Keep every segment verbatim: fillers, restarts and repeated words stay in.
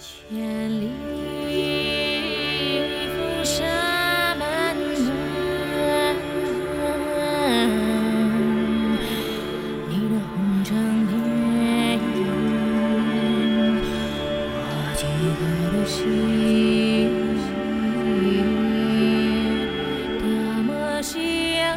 千里风沙漫漫，你的红尘电影，我记得的心，多么夕阳。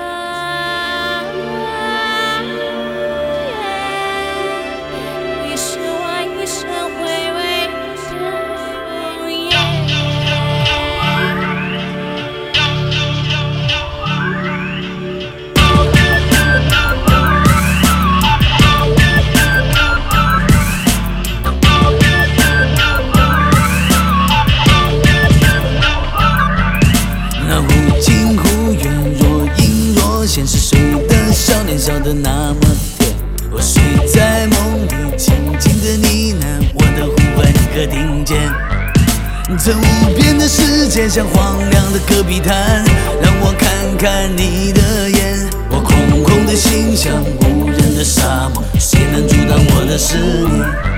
现实睡的少年笑得那么甜，我睡在梦里，轻轻的呢喃，我的呼唤你可听见？这无边的世界像荒凉的戈壁滩，让我看看你的眼。我空空的心像无人的沙漠，谁能阻挡我的思念？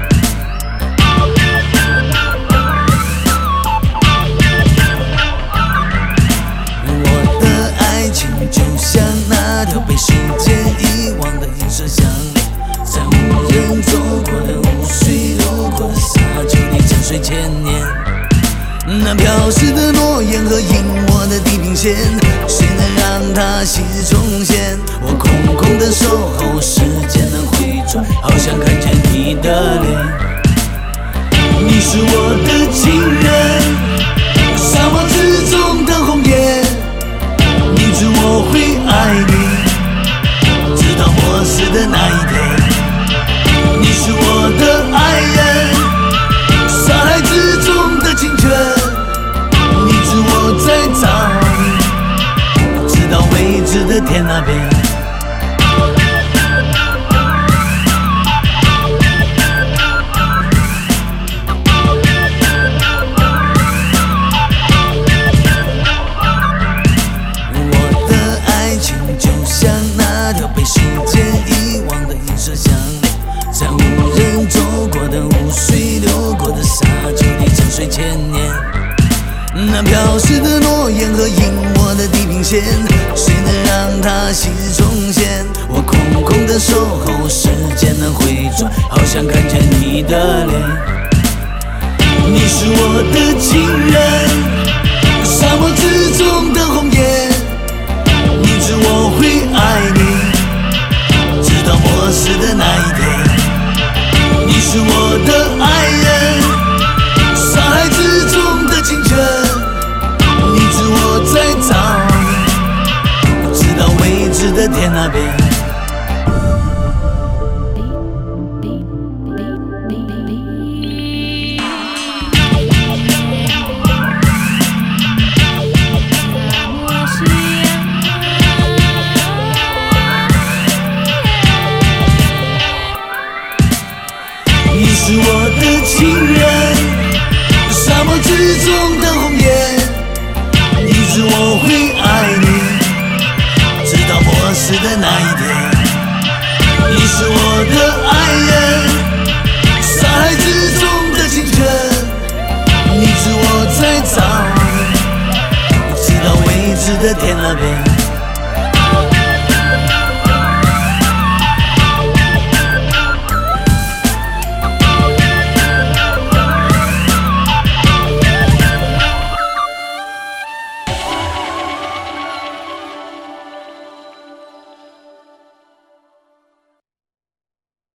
就像那条被时间遗忘的银色项链，在无人走过的无水流过的沙丘里沉睡千年。那飘逝的诺言和隐没的地平线，谁能让它昔日重现？我空空的守候，时间能回转，好想看见你的脸。你是我的情人，沙漠之中的红叶。明知我会爱你，直到末世的那一天。你是我的爱人，沙海之中的清泉。你知我在找你，直到未知的天那边。被时间遗忘的银色项链，在无人走过的无水流过的沙丘里沉睡千年。那飘逝的诺言和隐没的地平线，谁能让它昔日重现？我空空的守候，时间能回转，好想看见你的脸。你是我的情人，沙漠之中的红叶。明知我会爱你，直到末世的那一天。你是我的爱人，沙海之中的清泉。你知我在找你，直到未知的天那边。你是我的情人，沙漠之中的红叶。你知我会爱你，直到末世的那一天。你是我的爱